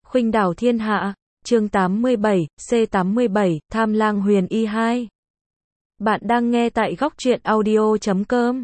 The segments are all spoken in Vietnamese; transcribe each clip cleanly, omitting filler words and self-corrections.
Khuynh đảo thiên hạ, chương 87, C87, Tham lang huyền y 2. Bạn đang nghe tại góc truyện audio.com.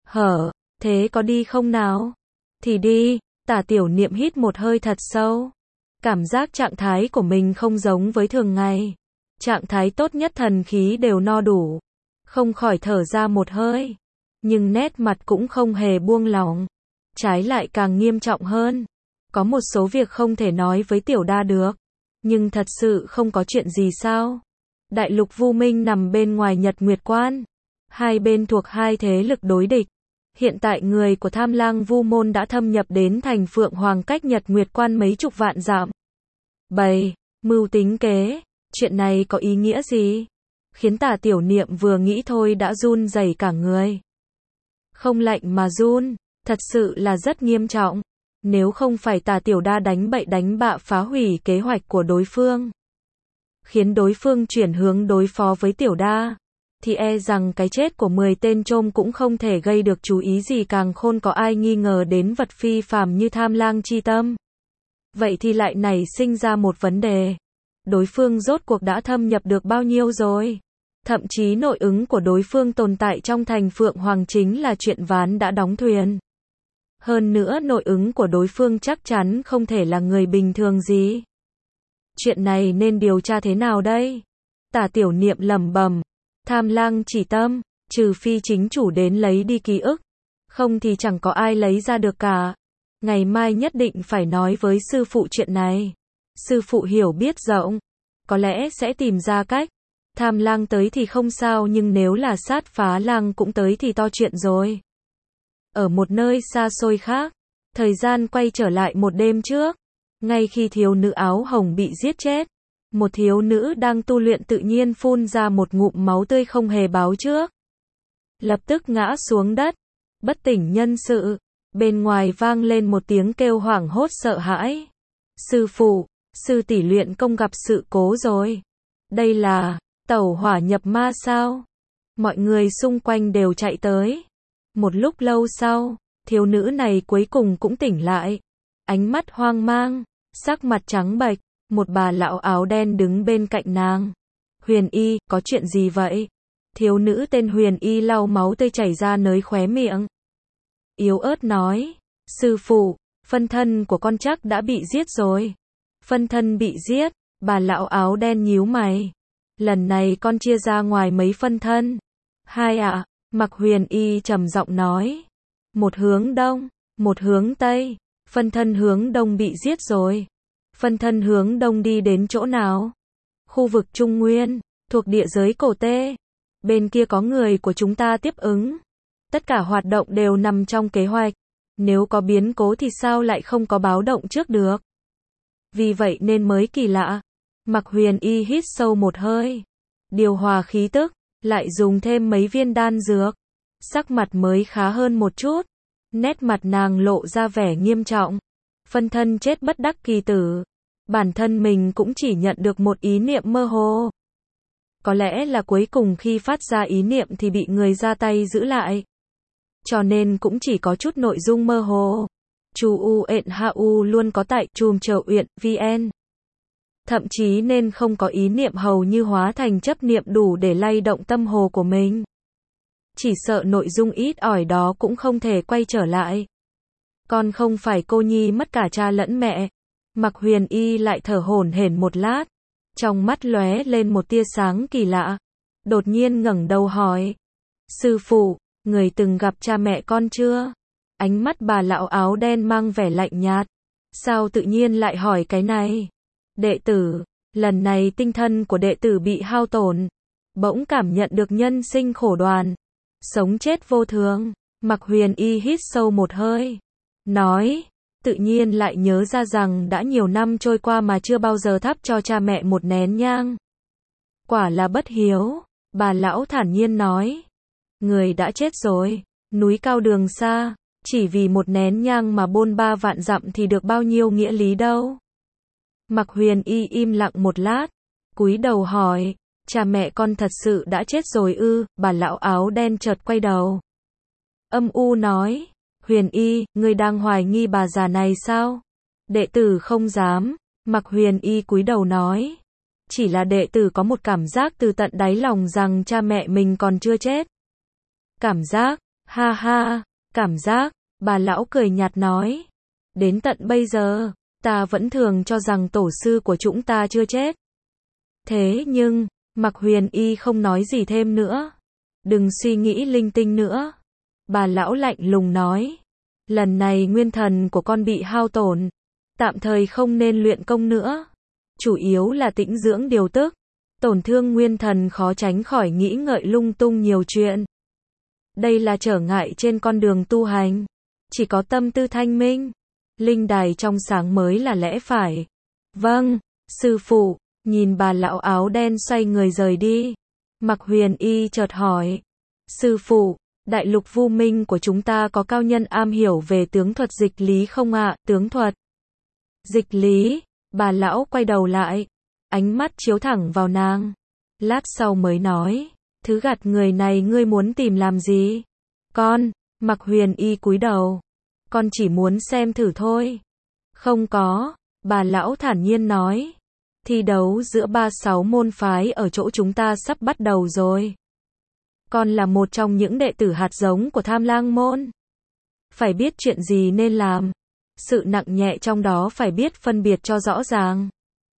Thế có đi không nào? Thì đi, Tả Tiểu Niệm hít một hơi thật sâu. Cảm giác trạng thái của mình không giống với thường ngày. Trạng thái tốt nhất thần khí đều no đủ. Không khỏi thở ra một hơi. Nhưng nét mặt cũng không hề buông lỏng. Trái lại càng nghiêm trọng hơn. Có một số việc không thể nói với Tiểu Đa được. Nhưng thật sự không có chuyện gì sao? Đại lục Vu Minh nằm bên ngoài Nhật Nguyệt Quan. Hai bên thuộc hai thế lực đối địch. Hiện tại người của Tham lang Vu Môn đã thâm nhập đến thành Phượng Hoàng cách Nhật Nguyệt Quan mấy chục vạn dặm. Bày, mưu tính kế, chuyện này có ý nghĩa gì? Khiến Tả Tiểu Niệm vừa nghĩ thôi đã run rẩy cả người. Không lạnh mà run, thật sự là rất nghiêm trọng. Nếu không phải Tả Tiểu Đa đánh bậy đánh bạ phá hủy kế hoạch của đối phương, khiến đối phương chuyển hướng đối phó với Tiểu Đa, thì e rằng cái chết của 10 tên trôm cũng không thể gây được chú ý gì, càng khôn có ai nghi ngờ đến vật phi phàm như tham lang chi tâm. Vậy thì lại nảy sinh ra một vấn đề. Đối phương rốt cuộc đã thâm nhập được bao nhiêu rồi? Thậm chí nội ứng của đối phương tồn tại trong thành Phượng Hoàng chính là chuyện ván đã đóng thuyền. Hơn nữa nội ứng của đối phương chắc chắn không thể là người bình thường gì. Chuyện này nên điều tra thế nào đây? Tả Tiểu Niệm lẩm bẩm. Tham lang chỉ tâm, trừ phi chính chủ đến lấy đi ký ức. Không thì chẳng có ai lấy ra được cả. Ngày mai nhất định phải nói với sư phụ chuyện này. Sư phụ hiểu biết rộng. Có lẽ sẽ tìm ra cách. Tham lang tới thì không sao, nhưng nếu là sát phá lang cũng tới thì to chuyện rồi. Ở một nơi xa xôi khác, thời gian quay trở lại một đêm trước. Ngay khi thiếu nữ áo hồng bị giết chết, một thiếu nữ đang tu luyện tự nhiên phun ra một ngụm máu tươi không hề báo trước. Lập tức ngã xuống đất, bất tỉnh nhân sự. Bên ngoài vang lên một tiếng kêu hoảng hốt sợ hãi. Sư phụ, sư tỷ luyện công gặp sự cố rồi. Đây là tẩu hỏa nhập ma sao? Mọi người xung quanh đều chạy tới. Một lúc lâu sau, thiếu nữ này cuối cùng cũng tỉnh lại. Ánh mắt hoang mang, sắc mặt trắng bệch, một bà lão áo đen đứng bên cạnh nàng. Huyền Y, có chuyện gì vậy? Thiếu nữ tên Huyền Y lau máu tươi chảy ra nơi khóe miệng. Yếu ớt nói, sư phụ, phân thân của con chắc đã bị giết rồi. Phân thân bị giết, bà lão áo đen nhíu mày. Lần này con chia ra ngoài mấy phân thân. Hai ạ. Mặc Huyền Y trầm giọng nói. Một hướng đông, một hướng tây. Phân thân hướng đông bị giết rồi. Phân thân hướng đông đi đến chỗ nào? Khu vực Trung Nguyên, thuộc địa giới Cổ Tê. Bên kia có người của chúng ta tiếp ứng. Tất cả hoạt động đều nằm trong kế hoạch. Nếu có biến cố thì sao lại không có báo động trước được? Vì vậy nên mới kỳ lạ. Mặc Huyền Y hít sâu một hơi. Điều hòa khí tức. Lại dùng thêm mấy viên đan dược. Sắc mặt mới khá hơn một chút. Nét mặt nàng lộ ra vẻ nghiêm trọng. Phân thân chết bất đắc kỳ tử. Bản thân mình cũng chỉ nhận được một ý niệm mơ hồ. Có lẽ là cuối cùng khi phát ra ý niệm thì bị người ra tay giữ lại. Cho nên cũng chỉ có chút nội dung mơ hồ. Chu U Ện Ha U luôn có tại chùm chờ uyện VN. Thậm chí nên không có ý niệm hầu như hóa thành chấp niệm đủ để lay động tâm hồ của mình. Chỉ sợ nội dung ít ỏi đó cũng không thể quay trở lại. Con không phải cô nhi mất cả cha lẫn mẹ. Mặc Huyền Y lại thở hổn hển một lát. Trong mắt lóe lên một tia sáng kỳ lạ. Đột nhiên ngẩng đầu hỏi. Sư phụ, người từng gặp cha mẹ con chưa? Ánh mắt bà lão áo đen mang vẻ lạnh nhạt. Sao tự nhiên lại hỏi cái này? Đệ tử, lần này tinh thần của đệ tử bị hao tổn. Bỗng cảm nhận được nhân sinh khổ đoàn. Sống chết vô thường. Mặc Huyền Y hít sâu một hơi. Nói, tự nhiên lại nhớ ra rằng đã nhiều năm trôi qua mà chưa bao giờ thắp cho cha mẹ một nén nhang. Quả là bất hiếu, bà lão thản nhiên nói. Người đã chết rồi, núi cao đường xa, chỉ vì một nén nhang mà bôn ba vạn dặm thì được bao nhiêu nghĩa lý đâu. Mặc Huyền Y im lặng một lát, cúi đầu hỏi, cha mẹ con thật sự đã chết rồi ư? Bà lão áo đen chợt quay đầu. Âm u nói, Huyền Y, ngươi đang hoài nghi bà già này sao? Đệ tử không dám. Mạc Huyền Y cúi đầu nói. Chỉ là đệ tử có một cảm giác từ tận đáy lòng rằng cha mẹ mình còn chưa chết. Cảm giác, ha ha, cảm giác, bà lão cười nhạt nói. Đến tận bây giờ, ta vẫn thường cho rằng tổ sư của chúng ta chưa chết. Thế nhưng, Mạc Huyền Y không nói gì thêm nữa. Đừng suy nghĩ linh tinh nữa. Bà lão lạnh lùng nói. Lần này nguyên thần của con bị hao tổn. Tạm thời không nên luyện công nữa. Chủ yếu là tĩnh dưỡng điều tức. Tổn thương nguyên thần khó tránh khỏi nghĩ ngợi lung tung nhiều chuyện. Đây là trở ngại trên con đường tu hành. Chỉ có tâm tư thanh minh, linh đài trong sáng mới là lẽ phải. Vâng, sư phụ. Nhìn bà lão áo đen xoay người rời đi. Mạc Huyền Y chợt hỏi. Sư phụ, đại lục Vu Minh của chúng ta có cao nhân am hiểu về tướng thuật dịch lý không ạ? Tướng thuật dịch lý. Bà lão quay đầu lại. Ánh mắt chiếu thẳng vào nàng. Lát sau mới nói. Thứ gạt người này ngươi muốn tìm làm gì? Con. Mạc Huyền Y cúi đầu. Con chỉ muốn xem thử thôi. Không có. Bà lão thản nhiên nói. Thi đấu giữa 36 môn phái ở chỗ chúng ta sắp bắt đầu rồi. Con là một trong những đệ tử hạt giống của Tham Lang môn. Phải biết chuyện gì nên làm. Sự nặng nhẹ trong đó phải biết phân biệt cho rõ ràng.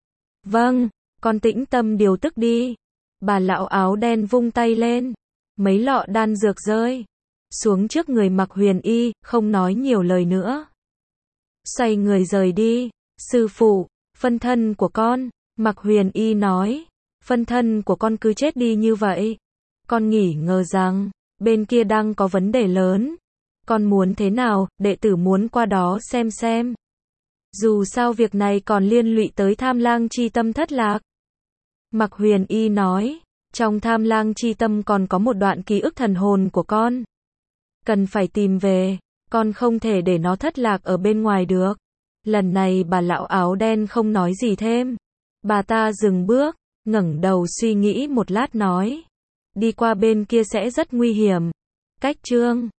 Vâng, con tĩnh tâm điều tức đi. Bà lão áo đen vung tay lên. Mấy lọ đan dược rơi xuống trước người Mạc Huyền Y, không nói nhiều lời nữa. Xoay người rời đi. Sư phụ, phân thân của con. Mạc Huyền Y nói. Phân thân của con cứ chết đi như vậy. Con nghĩ ngờ rằng, bên kia đang có vấn đề lớn. Con muốn thế nào, đệ tử muốn qua đó xem. Dù sao việc này còn liên lụy tới Tham Lang chi tâm thất lạc. Mạc Huyền Y nói. Trong Tham Lang chi tâm còn có một đoạn ký ức thần hồn của con. Cần phải tìm về. Con không thể để nó thất lạc ở bên ngoài được. Lần này bà lão áo đen không nói gì thêm. Bà ta dừng bước, ngẩng đầu suy nghĩ một lát nói. Đi qua bên kia sẽ rất nguy hiểm. Cách chương